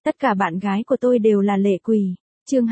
Tất cả bạn gái của tôi đều là lệ quỷ. Chương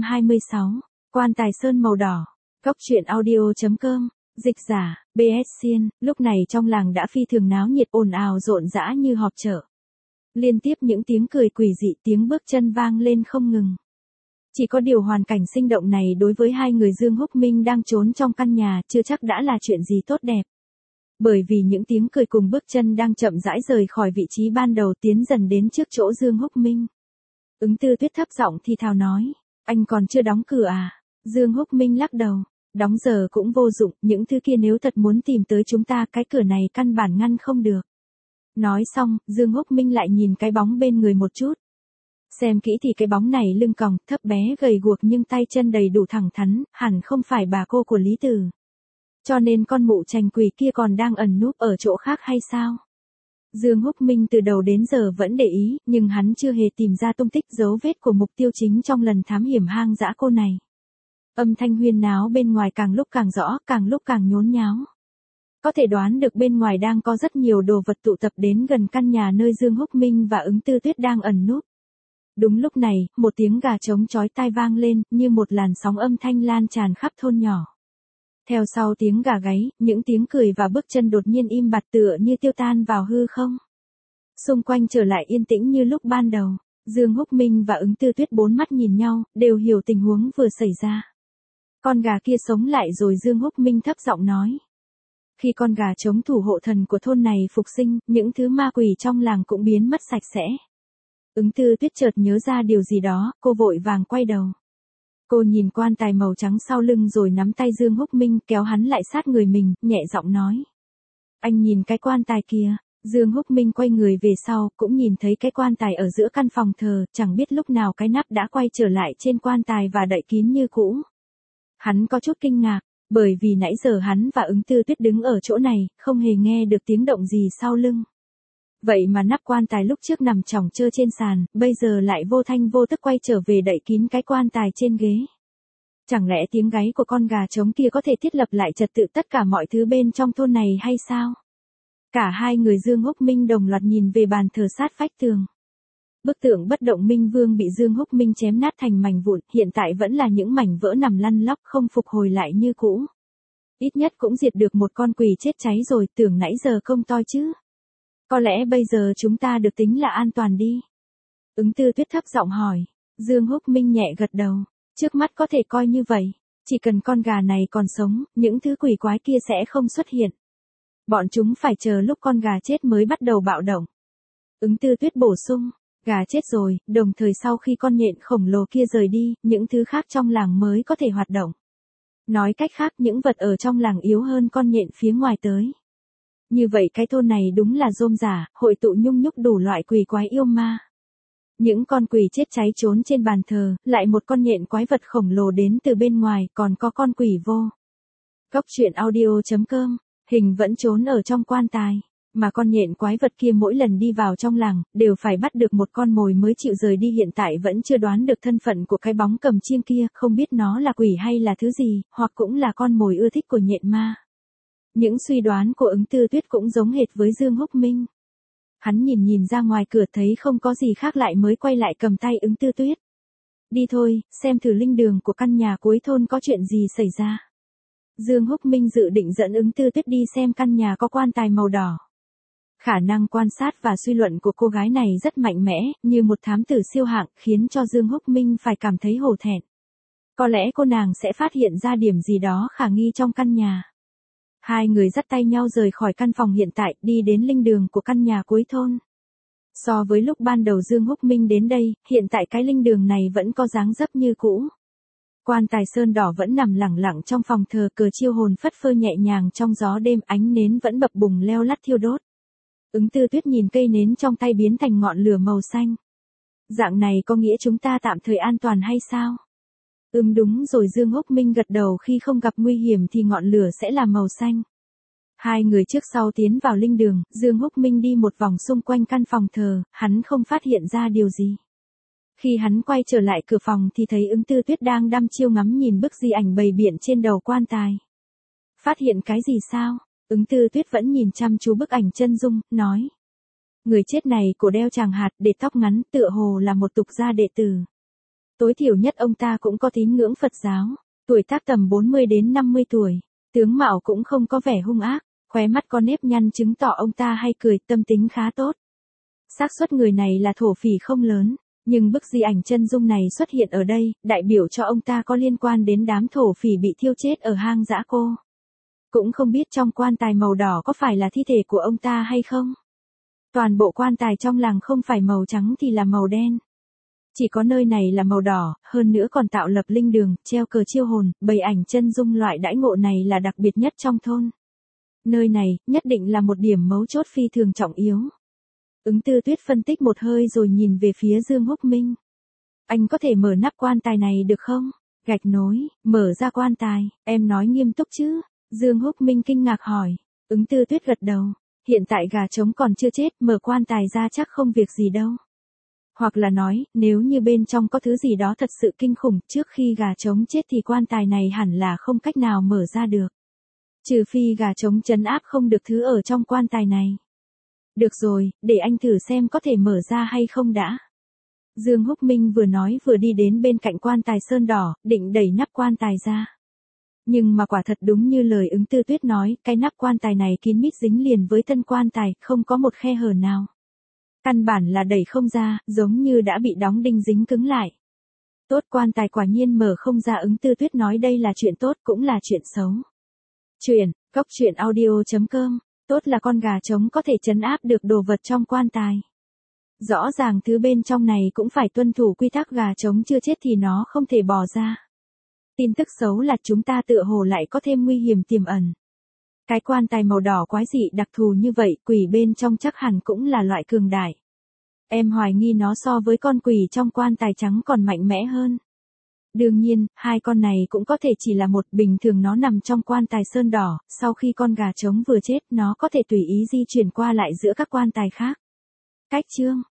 226. Quan tài sơn màu đỏ. Góc truyện audio.com. Dịch giả, BS Xiên. Lúc này trong làng đã phi thường náo nhiệt, ồn ào rộn rã như họp chợ. Liên tiếp những tiếng cười quỷ dị, tiếng bước chân vang lên không ngừng. Chỉ có điều hoàn cảnh sinh động này đối với hai người Dương Húc Minh đang trốn trong căn nhà chưa chắc đã là chuyện gì tốt đẹp. Bởi vì những tiếng cười cùng bước chân đang chậm rãi rời khỏi vị trí ban đầu tiến dần đến trước chỗ Dương Húc Minh. Ứng Tư Tuyết thấp giọng thì thào nói, anh còn chưa đóng cửa à? Dương Húc Minh lắc đầu, đóng giờ cũng vô dụng, những thứ kia nếu thật muốn tìm tới chúng ta cái cửa này căn bản ngăn không được. Nói xong, Dương Húc Minh lại nhìn cái bóng bên người một chút. Xem kỹ thì cái bóng này lưng còng, thấp bé gầy guộc nhưng tay chân đầy đủ thẳng thắn, hẳn không phải bà cô của Lý Tử. Cho nên con mụ trành quỷ kia còn đang ẩn núp ở chỗ khác hay sao? Dương Húc Minh từ đầu đến giờ vẫn để ý, nhưng hắn chưa hề tìm ra tung tích dấu vết của mục tiêu chính trong lần thám hiểm hang dã cô này. Âm thanh huyên náo bên ngoài càng lúc càng rõ, càng lúc càng nhốn nháo. Có thể đoán được bên ngoài đang có rất nhiều đồ vật tụ tập đến gần căn nhà nơi Dương Húc Minh và Ứng Tư Tuyết đang ẩn núp. Đúng lúc này, một tiếng gà trống chói tai vang lên, như một làn sóng âm thanh lan tràn khắp thôn nhỏ. Theo sau tiếng gà gáy, những tiếng cười và bước chân đột nhiên im bặt tựa như tiêu tan vào hư không. Xung quanh trở lại yên tĩnh như lúc ban đầu, Dương Húc Minh và Ứng Tư Tuyết bốn mắt nhìn nhau, đều hiểu tình huống vừa xảy ra. Con gà kia sống lại rồi, Dương Húc Minh thấp giọng nói. Khi con gà trống thủ hộ thần của thôn này phục sinh, những thứ ma quỷ trong làng cũng biến mất sạch sẽ. Ứng Tư Tuyết chợt nhớ ra điều gì đó, cô vội vàng quay đầu. Cô nhìn quan tài màu trắng sau lưng rồi nắm tay Dương Húc Minh kéo hắn lại sát người mình, nhẹ giọng nói. Anh nhìn cái quan tài kia. Dương Húc Minh quay người về sau, cũng nhìn thấy cái quan tài ở giữa căn phòng thờ, chẳng biết lúc nào cái nắp đã quay trở lại trên quan tài và đậy kín như cũ. Hắn có chút kinh ngạc, bởi vì nãy giờ hắn và Ứng Tư Tuyết đứng ở chỗ này, không hề nghe được tiếng động gì sau lưng. Vậy mà nắp quan tài lúc trước nằm chỏng chơ trên sàn, bây giờ lại vô thanh vô tức quay trở về đậy kín cái quan tài trên ghế. Chẳng lẽ tiếng gáy của con gà trống kia có thể thiết lập lại trật tự tất cả mọi thứ bên trong thôn này hay sao? Cả hai người Dương Húc Minh đồng loạt nhìn về bàn thờ sát vách tường. Bức tượng bất động Minh Vương bị Dương Húc Minh chém nát thành mảnh vụn, hiện tại vẫn là những mảnh vỡ nằm lăn lóc không phục hồi lại như cũ. Ít nhất cũng diệt được một con quỷ chết cháy rồi, tưởng nãy giờ công toi chứ. Có lẽ bây giờ chúng ta được tính là an toàn đi. Ứng Tư Tuyết thấp giọng hỏi. Dương Húc Minh nhẹ gật đầu. Trước mắt có thể coi như vậy. Chỉ cần con gà này còn sống, những thứ quỷ quái kia sẽ không xuất hiện. Bọn chúng phải chờ lúc con gà chết mới bắt đầu bạo động. Ứng Tư Tuyết bổ sung. Gà chết rồi, đồng thời sau khi con nhện khổng lồ kia rời đi, những thứ khác trong làng mới có thể hoạt động. Nói cách khác, những vật ở trong làng yếu hơn con nhện phía ngoài tới. Như vậy cái thôn này đúng là rôm rả, hội tụ nhung nhúc đủ loại quỷ quái yêu ma. Những con quỷ chết cháy trốn trên bàn thờ, lại một con nhện quái vật khổng lồ đến từ bên ngoài, còn có con quỷ vô. Góc truyện audio.com, hình vẫn trốn ở trong quan tài, mà con nhện quái vật kia mỗi lần đi vào trong làng, đều phải bắt được một con mồi mới chịu rời đi, hiện tại vẫn chưa đoán được thân phận của cái bóng cầm chiêng kia, không biết nó là quỷ hay là thứ gì, hoặc cũng là con mồi ưa thích của nhện ma. Những suy đoán của Ứng Tư Tuyết cũng giống hệt với Dương Húc Minh. Hắn nhìn ra ngoài cửa thấy không có gì khác lại mới quay lại cầm tay Ứng Tư Tuyết. Đi thôi, xem thử linh đường của căn nhà cuối thôn có chuyện gì xảy ra. Dương Húc Minh dự định dẫn Ứng Tư Tuyết đi xem căn nhà có quan tài màu đỏ. Khả năng quan sát và suy luận của cô gái này rất mạnh mẽ, như một thám tử siêu hạng, khiến cho Dương Húc Minh phải cảm thấy hổ thẹn. Có lẽ cô nàng sẽ phát hiện ra điểm gì đó khả nghi trong căn nhà. Hai người dắt tay nhau rời khỏi căn phòng hiện tại, đi đến linh đường của căn nhà cuối thôn. So với lúc ban đầu Dương Húc Minh đến đây, hiện tại cái linh đường này vẫn có dáng dấp như cũ. Quan tài sơn đỏ vẫn nằm lẳng lặng trong phòng thờ, cờ chiêu hồn phất phơ nhẹ nhàng trong gió đêm, ánh nến vẫn bập bùng leo lắt thiêu đốt. Ứng Tư Tuyết nhìn cây nến trong tay biến thành ngọn lửa màu xanh. Dạng này có nghĩa chúng ta tạm thời an toàn hay sao? Đúng rồi, Dương Húc Minh gật đầu, khi không gặp nguy hiểm thì ngọn lửa sẽ là màu xanh. Hai người trước sau tiến vào linh đường, Dương Húc Minh đi một vòng xung quanh căn phòng thờ, hắn không phát hiện ra điều gì. Khi hắn quay trở lại cửa phòng thì thấy Ứng Tư Tuyết đang đăm chiêu ngắm nhìn bức di ảnh bày biện trên đầu quan tài. Phát hiện cái gì sao? Ứng Tư Tuyết vẫn nhìn chăm chú bức ảnh chân dung, nói. Người chết này cổ đeo tràng hạt, để tóc ngắn, tựa hồ là một tục gia đệ tử. Tối thiểu nhất ông ta cũng có tín ngưỡng Phật giáo, tuổi tác tầm 40 đến 50 tuổi, tướng mạo cũng không có vẻ hung ác, khóe mắt có nếp nhăn chứng tỏ ông ta hay cười, tâm tính khá tốt. Xác suất người này là thổ phỉ không lớn, nhưng bức di ảnh chân dung này xuất hiện ở đây, đại biểu cho ông ta có liên quan đến đám thổ phỉ bị thiêu chết ở hang dã cô. Cũng không biết trong quan tài màu đỏ có phải là thi thể của ông ta hay không. Toàn bộ quan tài trong làng không phải màu trắng thì là màu đen. Chỉ có nơi này là màu đỏ, hơn nữa còn tạo lập linh đường, treo cờ chiêu hồn, bày ảnh chân dung, loại đãi ngộ này là đặc biệt nhất trong thôn. Nơi này, nhất định là một điểm mấu chốt phi thường trọng yếu. Ứng Tư Tuyết phân tích một hơi rồi nhìn về phía Dương Húc Minh. Anh có thể mở nắp quan tài này được không? Gạch nối, mở ra quan tài, em nói nghiêm túc chứ? Dương Húc Minh kinh ngạc hỏi. Ứng Tư Tuyết gật đầu. Hiện tại gà trống còn chưa chết, mở quan tài ra chắc không việc gì đâu. Hoặc là nói, nếu như bên trong có thứ gì đó thật sự kinh khủng, trước khi gà trống chết thì quan tài này hẳn là không cách nào mở ra được. Trừ phi gà trống trấn áp không được thứ ở trong quan tài này. Được rồi, để anh thử xem có thể mở ra hay không đã. Dương Húc Minh vừa nói vừa đi đến bên cạnh quan tài sơn đỏ, định đẩy nắp quan tài ra. Nhưng mà quả thật đúng như lời Ứng Tư Tuyết nói, cái nắp quan tài này kín mít dính liền với thân quan tài, không có một khe hở nào. Căn bản là đẩy không ra, giống như đã bị đóng đinh dính cứng lại. Tốt, quan tài quả nhiên mở không ra. Ứng Tư Tuyết nói đây là chuyện tốt cũng là chuyện xấu. Chuyện audio.com. Tốt là con gà trống có thể trấn áp được đồ vật trong quan tài. Rõ ràng thứ bên trong này cũng phải tuân thủ quy tắc, gà trống chưa chết thì nó không thể bò ra. Tin tức xấu là chúng ta tựa hồ lại có thêm nguy hiểm tiềm ẩn. Cái quan tài màu đỏ quái dị đặc thù như vậy, quỷ bên trong chắc hẳn cũng là loại cường đại. Em hoài nghi nó so với con quỷ trong quan tài trắng còn mạnh mẽ hơn. Đương nhiên, hai con này cũng có thể chỉ là một, bình thường nó nằm trong quan tài sơn đỏ, sau khi con gà trống vừa chết, nó có thể tùy ý di chuyển qua lại giữa các quan tài khác. Cách chương